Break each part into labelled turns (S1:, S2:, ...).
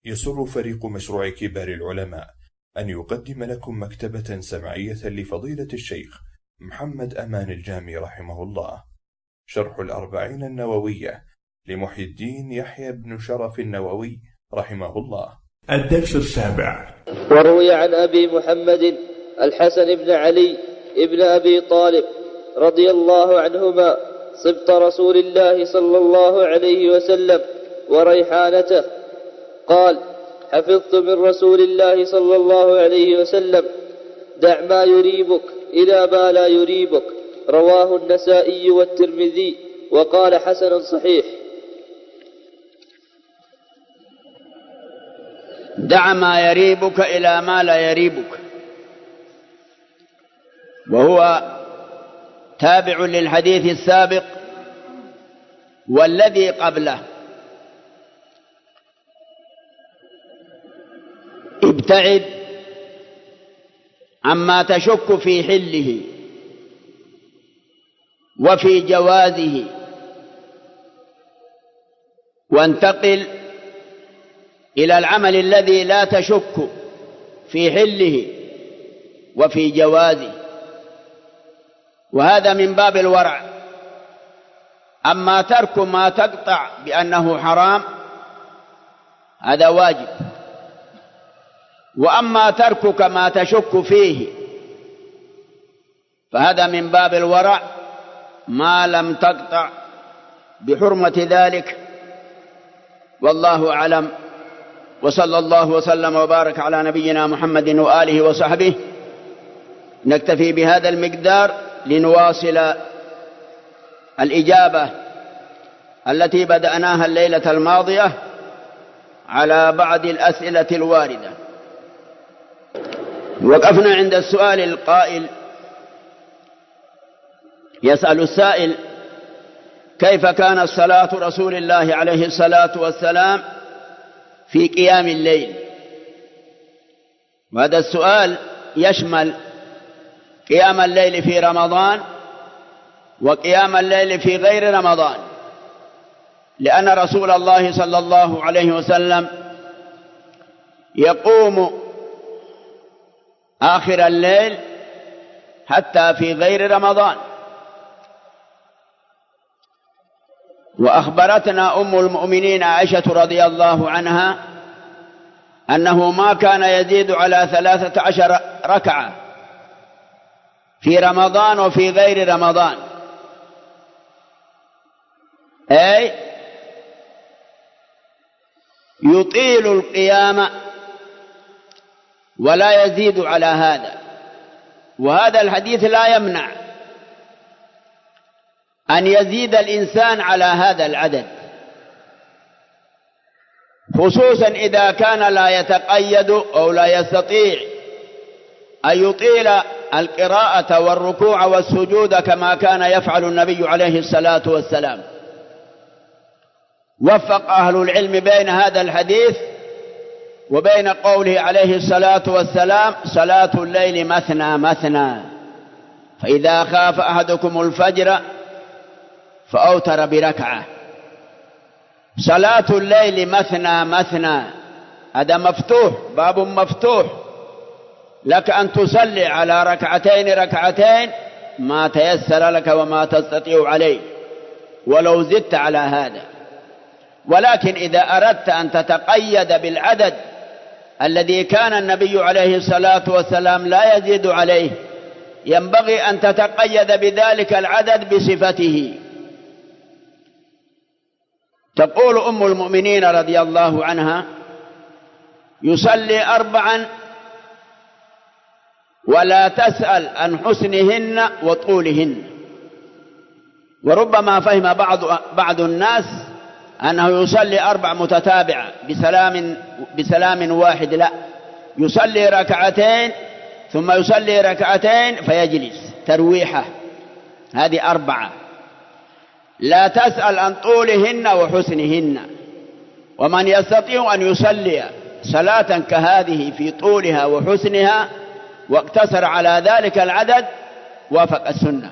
S1: يسر فريق مشروع كبار العلماء أن يقدم لكم مكتبة سمعية لفضيلة الشيخ محمد أمان الجامي رحمه الله، شرح الأربعين النووية لمحي الدين يحيى بن شرف النووي رحمه الله.
S2: الدرس السابع.
S3: وروي عن أبي محمد الحسن بن علي ابن أبي طالب رضي الله عنهما صبط رسول الله صلى الله عليه وسلم وريحانته قال: حفظت من رسول الله صلى الله عليه وسلم: دع ما يريبك إلى ما لا يريبك. رواه النسائي والترمذي وقال حسن صحيح.
S4: دع ما يريبك إلى ما لا يريبك، وهو تابع للحديث السابق والذي قبله. ابتعد عما تشك في حله وفي جوازه، وانتقل إلى العمل الذي لا تشك في حله وفي جوازه، وهذا من باب الورع. أما ترك ما تقطع بأنه حرام هذا واجب، وأما تركك ما تشك فيه فهذا من باب الورع ما لم تقطع بحرمة ذلك. والله أعلم، وصلى الله وسلم وبارك على نبينا محمد وآله وصحبه. نكتفي بهذا المقدار لنواصل الإجابة التي بدأناها الليلة الماضية على بعض الأسئلة الواردة. وقفنا عند السؤال القائل، يسأل السائل: كيف كانت صلاة رسول الله عليه الصلاة والسلام في قيام الليل؟ وهذا السؤال يشمل قيام الليل في رمضان وقيام الليل في غير رمضان، لأن رسول الله صلى الله عليه وسلم يقوم آخر الليل حتى في غير رمضان. وأخبرتنا أم المؤمنين عائشة رضي الله عنها أنه ما كان يزيد على 13 ركعة في رمضان وفي غير رمضان، أي يطيل القيام ولا يزيد على هذا. وهذا الحديث لا يمنع أن يزيد الإنسان على هذا العدد، خصوصا إذا كان لا يتقيد أو لا يستطيع أن يطيل القراءة والركوع والسجود كما كان يفعل النبي عليه الصلاة والسلام. وفق أهل العلم بين هذا الحديث وبين قوله عليه الصلاة والسلام: صلاة الليل مثنى مثنى، فإذا خاف أحدكم الفجر فأوتر بركعة. صلاة الليل مثنى مثنى، هذا مفتوح، باب مفتوح لك أن تصلي على ركعتين ما تيسر لك وما تستطيع عليه، ولو زدت على هذا. ولكن إذا أردت أن تتقيد بالعدد الذي كان النبي عليه الصلاة والسلام لا يزيد عليه، ينبغي أن تتقيد بذلك العدد بصفته. تقول أم المؤمنين رضي الله عنها: يصلي 4 ولا تسأل عن حسنهن وطولهن. وربما فهم بعض الناس أنه يصلي 4 متتابعة بسلام واحد، لا، يصلي ركعتين ثم يصلي ركعتين فيجلس ترويحة، هذه 4. لا تسأل عن طولهن وحسنهن. ومن يستطيع أن يصلي صلاة كهذه في طولها وحسنها واقتصر على ذلك العدد وافق السنة.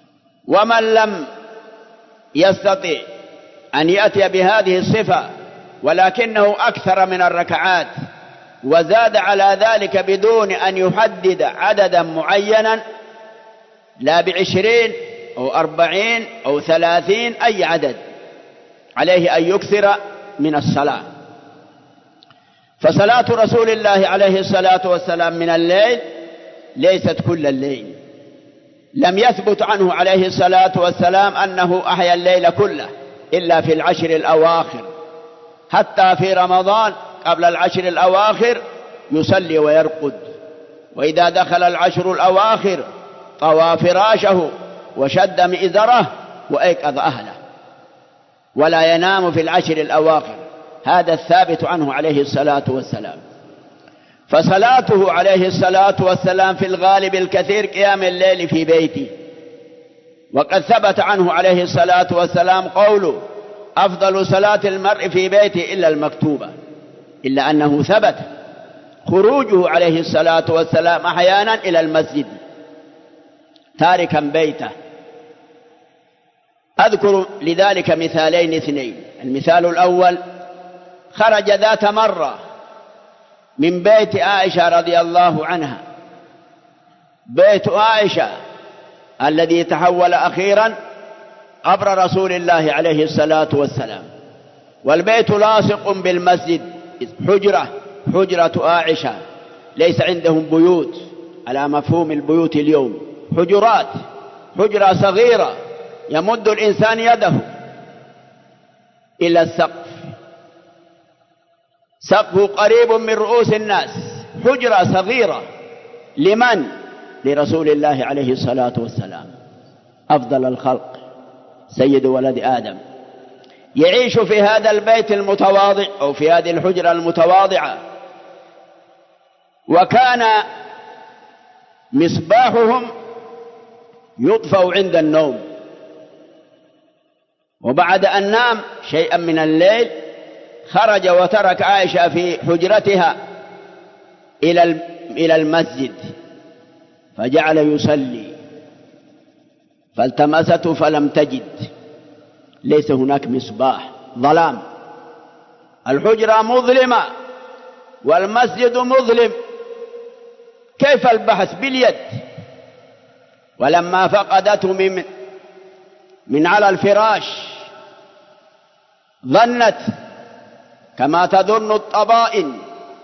S4: ومن لم يستطيع أن يأتي بهذه الصفة ولكنه أكثر من الركعات، وزاد على ذلك بدون أن يحدد عددا معينا، لا ب20 أو 40 أو 30 أي عدد، عليه أن يكثر من الصلاة. فصلاة رسول الله عليه الصلاة والسلام من الليل ليست كل الليل، لم يثبت عنه عليه الصلاة والسلام أنه أحيا الليل كله إلا في العشر الأواخر، حتى في رمضان قبل العشر الأواخر يصلي ويرقد، وإذا دخل العشر الأواخر طوى فراشه وشد مئزره وأيقظ أهله، ولا ينام في العشر الأواخر. هذا الثابت عنه عليه الصلاة والسلام. فصلاته عليه الصلاة والسلام في الغالب الكثير قيام الليل في بيته، وقد ثبت عنه عليه الصلاة والسلام قوله: أفضل صلاة المرء في بيته إلا المكتوبة، إلا أنه ثبت خروجه عليه الصلاة والسلام أحيانا إلى المسجد تاركا بيته. أذكر لذلك مثالين اثنين. المثال الأول: خرج ذات مرة من بيت عائشة رضي الله عنها، بيت عائشة الذي تحول أخيرا قبر رسول الله عليه الصلاة والسلام، والبيت لاصق بالمسجد، حجرة عائشة، ليس عندهم بيوت على مفهوم البيوت اليوم، حجرات، حجرة صغيرة يمد الإنسان يده إلى السقف، سقفه قريب من رؤوس الناس، حجرة صغيرة. لمن؟ لرسول الله عليه الصلاة والسلام، أفضل الخلق، سيد ولد آدم، يعيش في هذا البيت المتواضع أو في هذه الحجرة المتواضعة. وكان مصباحهم يطفأ عند النوم، وبعد أن نام شيئا من الليل خرج وترك عائشة في حجرتها إلى المسجد، فجعل يصلي، فالتمسته فلم تجد، ليس هناك مصباح، ظلام، الحجرة مظلمة والمسجد مظلم، كيف البحث؟ باليد. ولما فقدته من على الفراش ظنت كما تظن الطبائن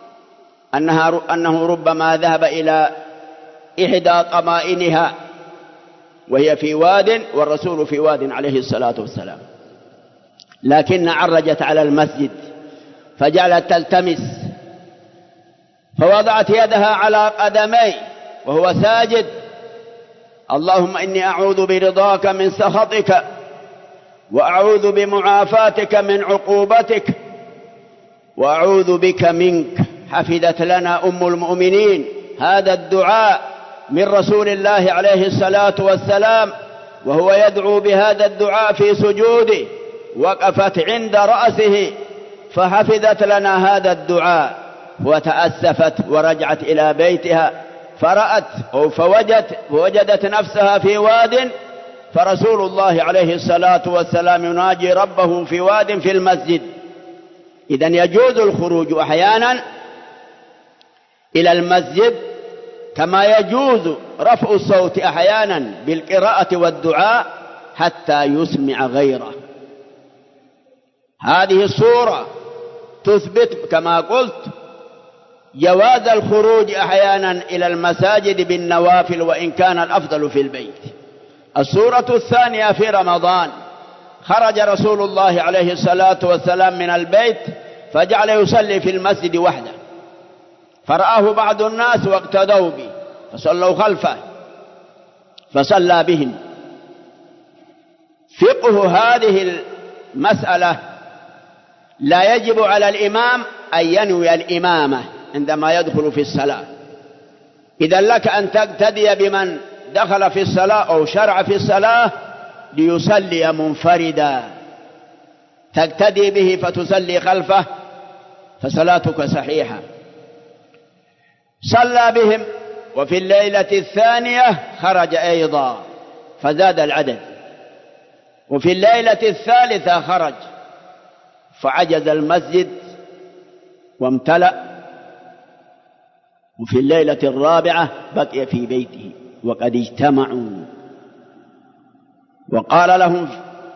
S4: أنه ربما ذهب إلى إحدى طمائنها وهي في واد والرسول في واد عليه الصلاة والسلام، لكن عرجت على المسجد فجعلت تلتمس، فوضعت يدها على قدميه وهو ساجد: اللهم إني أعوذ برضاك من سخطك وأعوذ بمعافاتك من عقوبتك وأعوذ بك منك. حفظت لنا أم المؤمنين هذا الدعاء من رسول الله عليه الصلاة والسلام، وهو يدعو بهذا الدعاء في سجوده، وقفت عند رأسه فحفظت لنا هذا الدعاء، وتأسفت ورجعت إلى بيتها فرأت أو فوجدت نفسها في واد، فرسول الله عليه الصلاة والسلام يناجي ربه في واد في المسجد. إذن يجوز الخروج أحيانا إلى المسجد، كما يجوز رفع الصوت أحيانا بالقراءة والدعاء حتى يسمع غيره. هذه الصورة تثبت كما قلت جواز الخروج أحيانا إلى المساجد بالنوافل، وإن كان الأفضل في البيت. الصورة الثانية: في رمضان خرج رسول الله عليه الصلاة والسلام من البيت فجعل يصلي في المسجد وحده، فرآه بعض الناس واقتدوا به فصلوا خلفه فصلى بهم. فقه هذه المسألة: لا يجب على الإمام أن ينوي الإمامة عندما يدخل في الصلاة، إذا لك أن تقتدي بمن دخل في الصلاة أو شرع في الصلاة ليصلي منفردا، تقتدي به فتصلي خلفه فصلاتك صحيحة. صلى بهم، وفي الليلة الثانية خرج أيضا فزاد العدد، وفي الليلة الثالثة خرج فعجز المسجد وامتلأ، وفي الليلة الرابعة بقي في بيته وقد اجتمعوا، وقال لهم: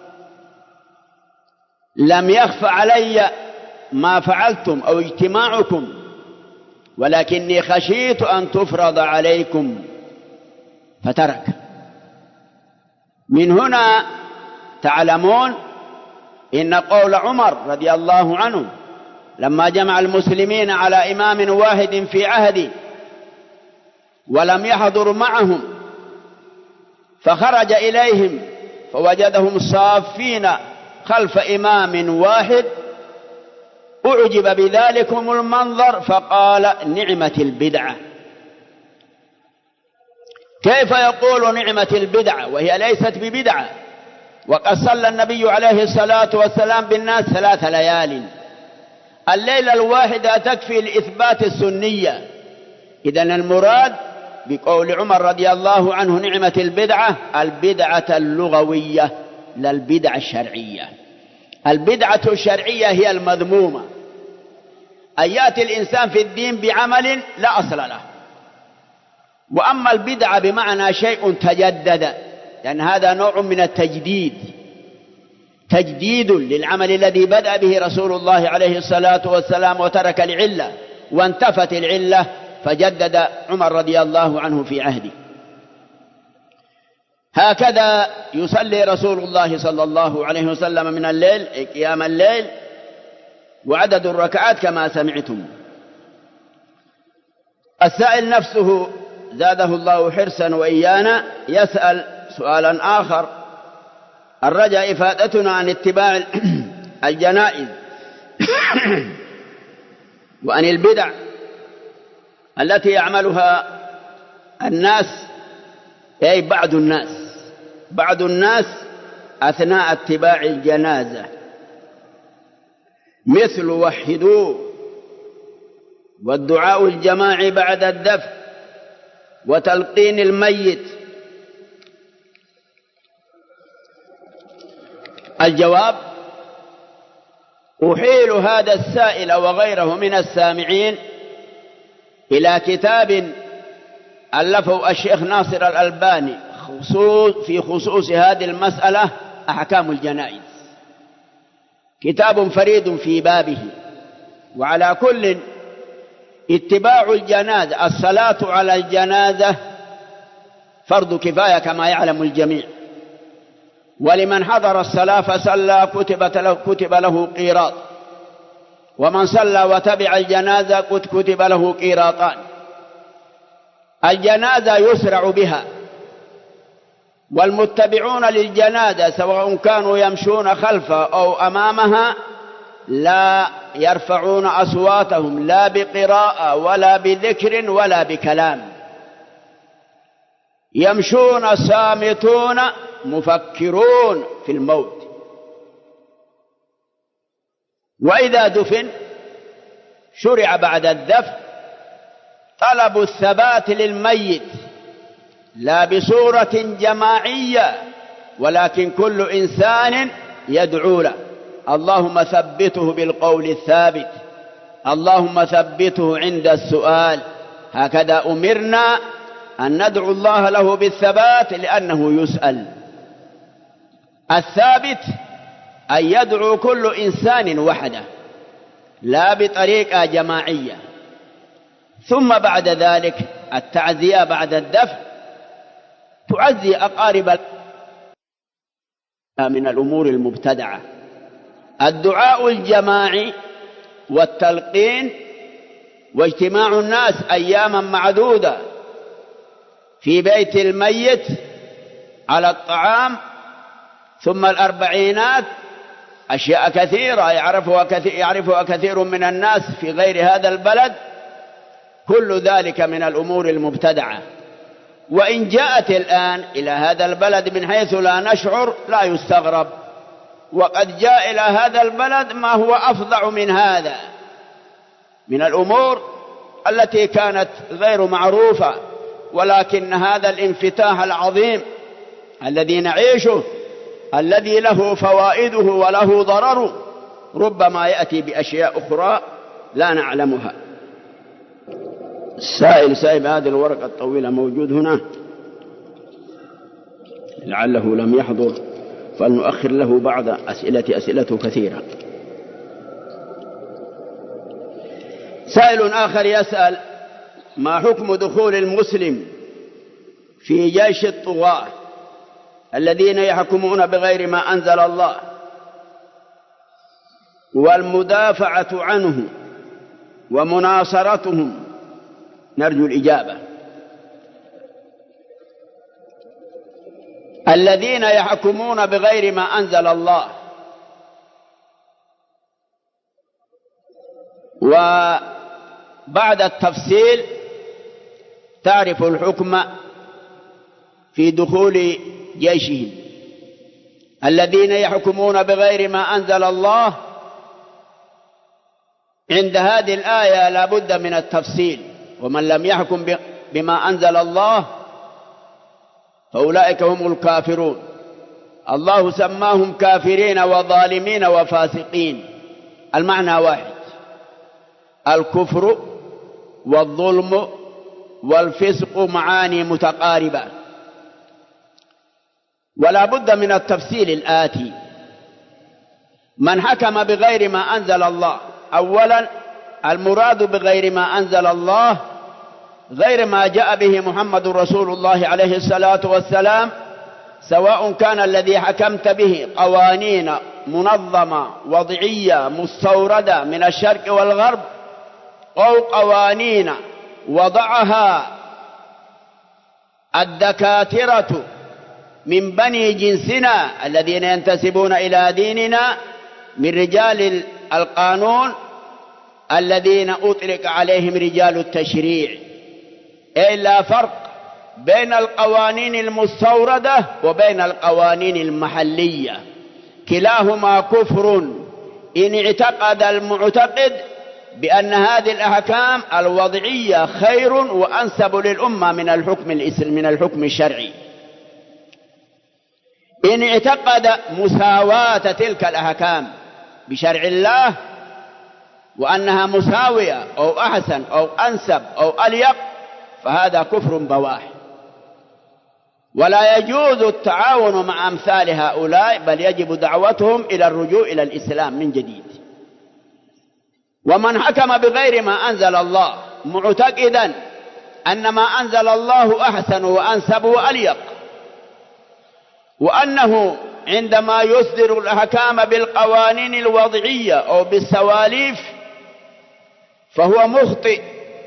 S4: لم يخف علي ما فعلتم أو اجتماعكم، ولكني خشيت أن تفرض عليكم، فترك. من هنا تعلمون إن قول عمر رضي الله عنه لما جمع المسلمين على إمام واحد في عهده ولم يحضر معهم، فخرج إليهم فوجدهم صافين خلف إمام واحد، أعجب بذلكم المنظر فقال: نعمة البدعة. كيف يقول نعمة البدعة وهي ليست ببدعة؟ وقد صلى النبي عليه الصلاة والسلام بالناس 3 ليال، الليلة الواحدة تكفي لإثبات السنية. إذن المراد بقول عمر رضي الله عنه نعمة البدعة البدعة اللغوية لا البدعة الشرعية. البدعة الشرعية هي المذمومة، أن يأتي الإنسان في الدين بعمل لا أصل له. وأما البدعة بمعنى شيء تجدد، لأن هذا نوع من التجديد، تجديد للعمل الذي بدأ به رسول الله عليه الصلاة والسلام وترك العلة وانتفت العلة، فجدد عمر رضي الله عنه في عهده. هكذا يصلي رسول الله صلى الله عليه وسلم من الليل قيام الليل، وعدد الركعات كما سمعتم. السائل نفسه زاده الله حرصا وإيانا يسأل سؤالا آخر، الرجاء إفادتنا عن اتباع الجنائز وعن البدع التي يعملها الناس، أي بعض الناس أثناء اتباع الجنازة، مثل وحدوا والدعاء الجماعي بعد الدفن وتلقين الميت. الجواب: أحيل هذا السائل وغيره من السامعين إلى كتاب ألفه الشيخ ناصر الألباني في خصوص هذه المسألة، أحكام الجنائز، كتاب فريد في بابه. وعلى كل اتباع الجنازة، الصلاة على الجنازة فرض كفاية كما يعلم الجميع، ولمن حضر الصلاة فصلى كتب له قيراط، ومن صلى وتبع الجنازة كتب له قيراطان. الجنازة يسرع بها، والمتبعون للجنازة سواء كانوا يمشون خلفها أو أمامها لا يرفعون أصواتهم لا بقراءة ولا بذكر ولا بكلام، يمشون صامتون مفكرون في الموت. وإذا دفن شرع بعد الدفن طلب الثبات للميت، لا بصورة جماعية، ولكن كل إنسان يدعو له: اللهم ثبته بالقول الثابت، اللهم ثبته عند السؤال. هكذا أمرنا أن ندعو الله له بالثبات لأنه يسأل. الثابت أن يدعو كل إنسان وحده لا بطريقة جماعية. ثم بعد ذلك التعزية بعد الدفن، تعزي أقارب من الأمور المبتدعة. الدعاء الجماعي والتلقين واجتماع الناس أياما معدودة في بيت الميت على الطعام، ثم الأربعينات، أشياء كثيرة يعرفها كثير من الناس في غير هذا البلد، كل ذلك من الأمور المبتدعة. وإن جاءت الآن إلى هذا البلد من حيث لا نشعر لا يستغرب، وقد جاء إلى هذا البلد ما هو أفظع من هذا من الأمور التي كانت غير معروفة. ولكن هذا الانفتاح العظيم الذي نعيشه، الذي له فوائده وله ضرره، ربما يأتي بأشياء أخرى لا نعلمها. السائل سائب هذه الورقة الطويلة موجود هنا، لعله لم يحضر فلنؤخر له بعض أسئلته كثيرة. سائل آخر يسأل: ما حكم دخول المسلم في جيش الطغاة الذين يحكمون بغير ما أنزل الله والمدافعة عنه ومناصرتهم؟ نرجو الإجابة. الذين يحكمون بغير ما أنزل الله وبعد التفصيل تعرف الحكم في دخول جيشهم. الذين يحكمون بغير ما أنزل الله، عند هذه الآية لا بد من التفصيل. ومن لم يحكم بما أنزل الله فأولئك هم الكافرون. الله سماهم كافرين وظالمين وفاسقين، المعنى واحد: الكفر والظلم والفسق معاني متقاربة. ولا بد من التفصيل الآتي: من حكم بغير ما أنزل الله، أولا المراد بغير ما أنزل الله غير ما جاء به محمد رسول الله عليه الصلاة والسلام، سواء كان الذي حكمت به قوانين منظمة وضعية مستوردة من الشرق والغرب، أو قوانين وضعها الدكاترة من بني جنسنا الذين ينتسبون إلى ديننا من رجال القانون الذين أطلق عليهم رجال التشريع. لا فرق بين القوانين المستوردة وبين القوانين المحلية، كلاهما كفر إن اعتقد المعتقد بأن هذه الأحكام الوضعية خير وأنسب للأمة من الحكم الشرعي. إن اعتقد مساواة تلك الأحكام بشرع الله وأنها مساوية أو أحسن أو أنسب أو أليق فهذا كفر بواح. ولا يجوز التعاون مع أمثال هؤلاء، بل يجب دعوتهم إلى الرجوع إلى الإسلام من جديد. ومن حكم بغير ما أنزل الله معتقدا أن ما أنزل الله أحسن وأنسب وأليق، وأنه عندما يصدر الأحكام بالقوانين الوضعية أو بالسواليف فهو مخطئ.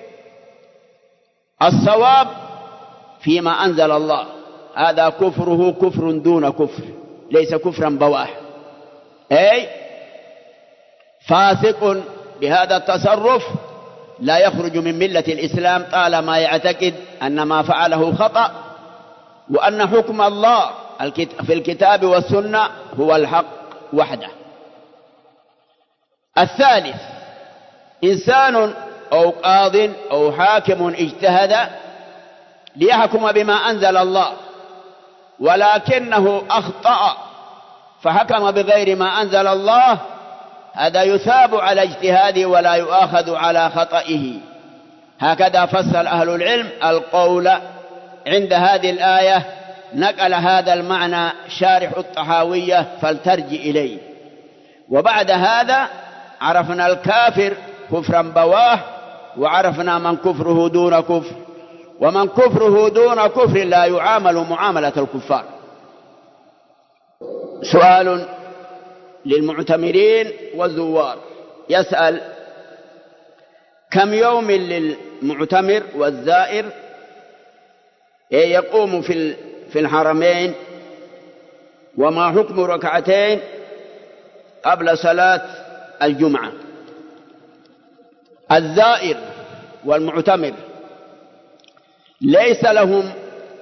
S4: الصواب فيما أنزل الله، هذا كفره كفر دون كفر، ليس كفرا بواح، أي فاسق بهذا التصرف لا يخرج من ملة الإسلام طالما يعتقد أن ما فعله خطأ، وأن حكم الله في الكتاب والسنة هو الحق وحده. الثالث: إنسان أو قاض أو حاكم اجتهد ليحكم بما أنزل الله ولكنه أخطأ فحكم بغير ما أنزل الله، هذا يثاب على اجتهاده ولا يؤاخذ على خطئه. هكذا فسر أهل العلم القول عند هذه الآية. نقل هذا المعنى شارح الطحاوية فلترجع إليه. وبعد هذا عرفنا الكافر كفرا بواه، وعرفنا من كفره دون كفر، ومن كفره دون كفر لا يعامل معاملة الكفار. سؤال للمعتمرين والزوار يسأل: كم يوم للمعتمر والزائر يقوم في الحرمين، وما حكم ركعتين قبل صلاة الجمعة؟ الزائر والمعتمر ليس لهم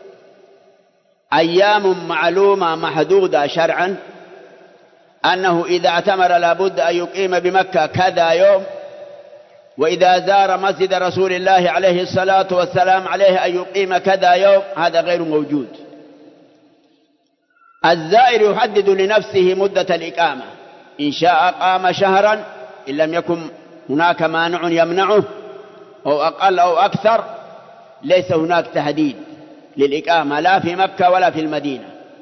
S4: أيام معلومة محدودة شرعا، أنه إذا اعتمر لابد أن يقيم بمكة كذا يوم، وإذا زار مسجد رسول الله عليه الصلاة والسلام عليه أن يقيم كذا يوم، هذا غير موجود. الزائر يحدد لنفسه مدة الإقامة، إن شاء قام شهرا إن لم يكن هناك مانع يمنعه أو أقل أو أكثر. ليس هناك تهديد للإقامة لا في مكة ولا في المدينة.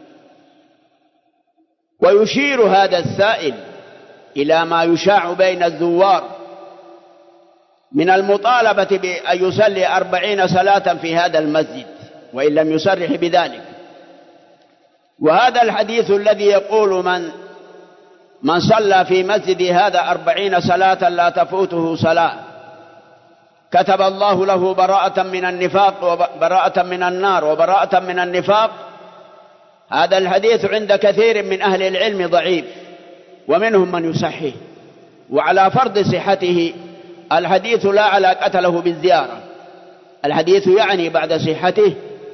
S4: ويشير هذا السائل إلى ما يشاع بين الزوار من المطالبة بأن يصلي 40 صلاة في هذا المسجد وإن لم يصرح بذلك. وهذا الحديث الذي يقول من صلى في مسجد هذا 40 صلاة لا تفوته صلاة كتب الله له براءة من النفاق وبراءة من النار وبراءة من النفاق. هذا الحديث عند كثير من أهل العلم ضعيف ومنهم من يصحح. وعلى فرض صحته الحديث لا علاقة له بالزيارة. الحديث يعني بعد صحته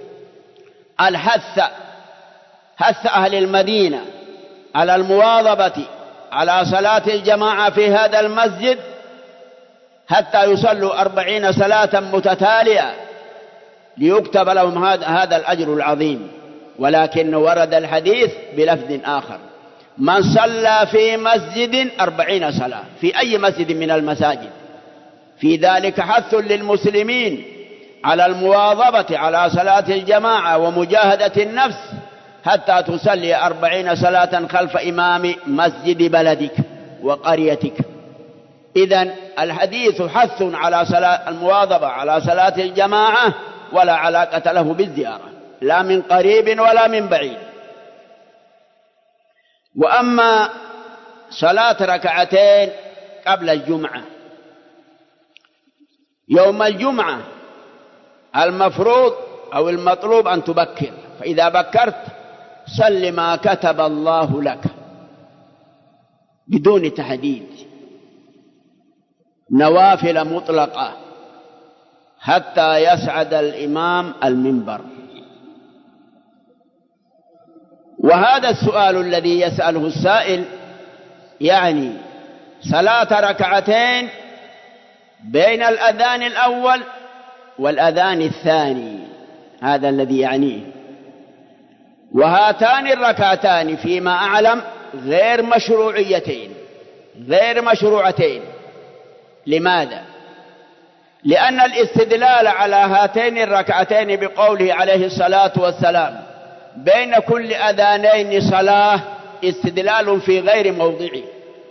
S4: حث أهل المدينة على المواظبة على صلاة الجماعة في هذا المسجد حتى يصلوا 40 صلاة متتالية ليكتب لهم هذا الأجر العظيم. ولكن ورد الحديث بلفظ آخر: من صلى في مسجد 40 صلاة، في أي مسجد من المساجد. في ذلك حث للمسلمين على المواظبة على صلاة الجماعة ومجاهدة النفس حتى تصلي 40 صلاة خلف إمام مسجد بلدك وقريتك. إذن الحديث حث على المواظبة على صلاة الجماعة ولا علاقة له بالزيارة لا من قريب ولا من بعيد. وأما صلاة ركعتين قبل الجمعة، يوم الجمعة المفروض أو المطلوب أن تبكر، فإذا بكرت صل ما كتب الله لك بدون تحديد، نوافل مطلقة حتى يصعد الإمام المنبر. وهذا السؤال الذي يسأله السائل يعني صلاة ركعتين بين الأذان الأول والأذان الثاني، هذا الذي يعنيه. وهاتان الركعتان فيما أعلم غير مشروعتين. لماذا؟ لأن الاستدلال على هاتين الركعتين بقوله عليه الصلاة والسلام بين كل أذانين صلاة استدلال في غير موضعه.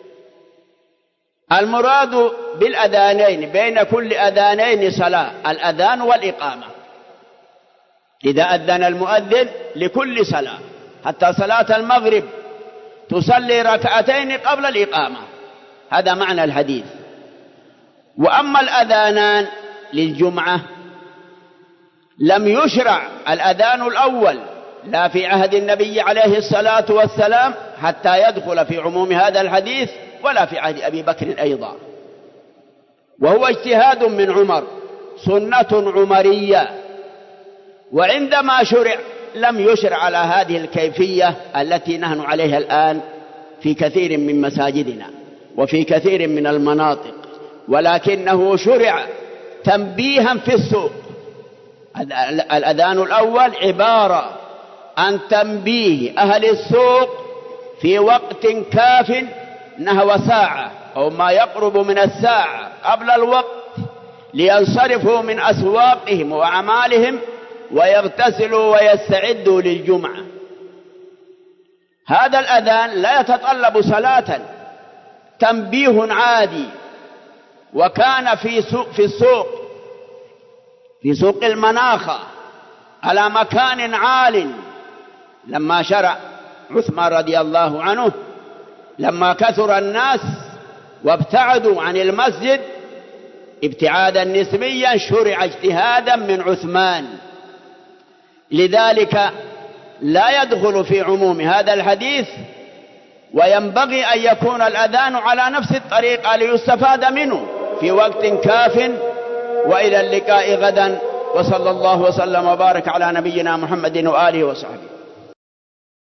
S4: المراد بالأذانين بين كل أذانين صلاة الأذان والإقامة. إذا أذن المؤذن لكل صلاة، حتى صلاة المغرب تصلي ركعتين قبل الإقامة، هذا معنى الحديث. وأما الأذانان للجمعة لم يشرع الأذان الأول لا في عهد النبي عليه الصلاة والسلام حتى يدخل في عموم هذا الحديث، ولا في عهد أبي بكر أيضا، وهو اجتهاد من عمر، سنة عمرية. وعندما شرع لم يشرع على هذه الكيفية التي نحن عليها الآن في كثير من مساجدنا وفي كثير من المناطق، ولكنه شرع تنبيها في السوق. الأذان الأول عبارة عن تنبيه أهل السوق في وقت كاف نحو ساعة أو ما يقرب من الساعة قبل الوقت، لينصرفوا من أسواقهم وأعمالهم ويغتسلوا ويستعدوا للجمعة. هذا الأذان لا يتطلب صلاة، تنبيه عادي. وكان في سوق المناخة على مكان عال لما شرع عثمان رضي الله عنه، لما كثر الناس وابتعدوا عن المسجد ابتعادا نسبيا، شرع اجتهادا من عثمان. لذلك لا يدخل في عموم هذا الحديث، وينبغي أن يكون الأذان على نفس الطريقة ليستفاد منه في وقت كاف. وإلى اللقاء غدا، وصلى الله وسلم وبارك على نبينا محمد وآله وصحبه.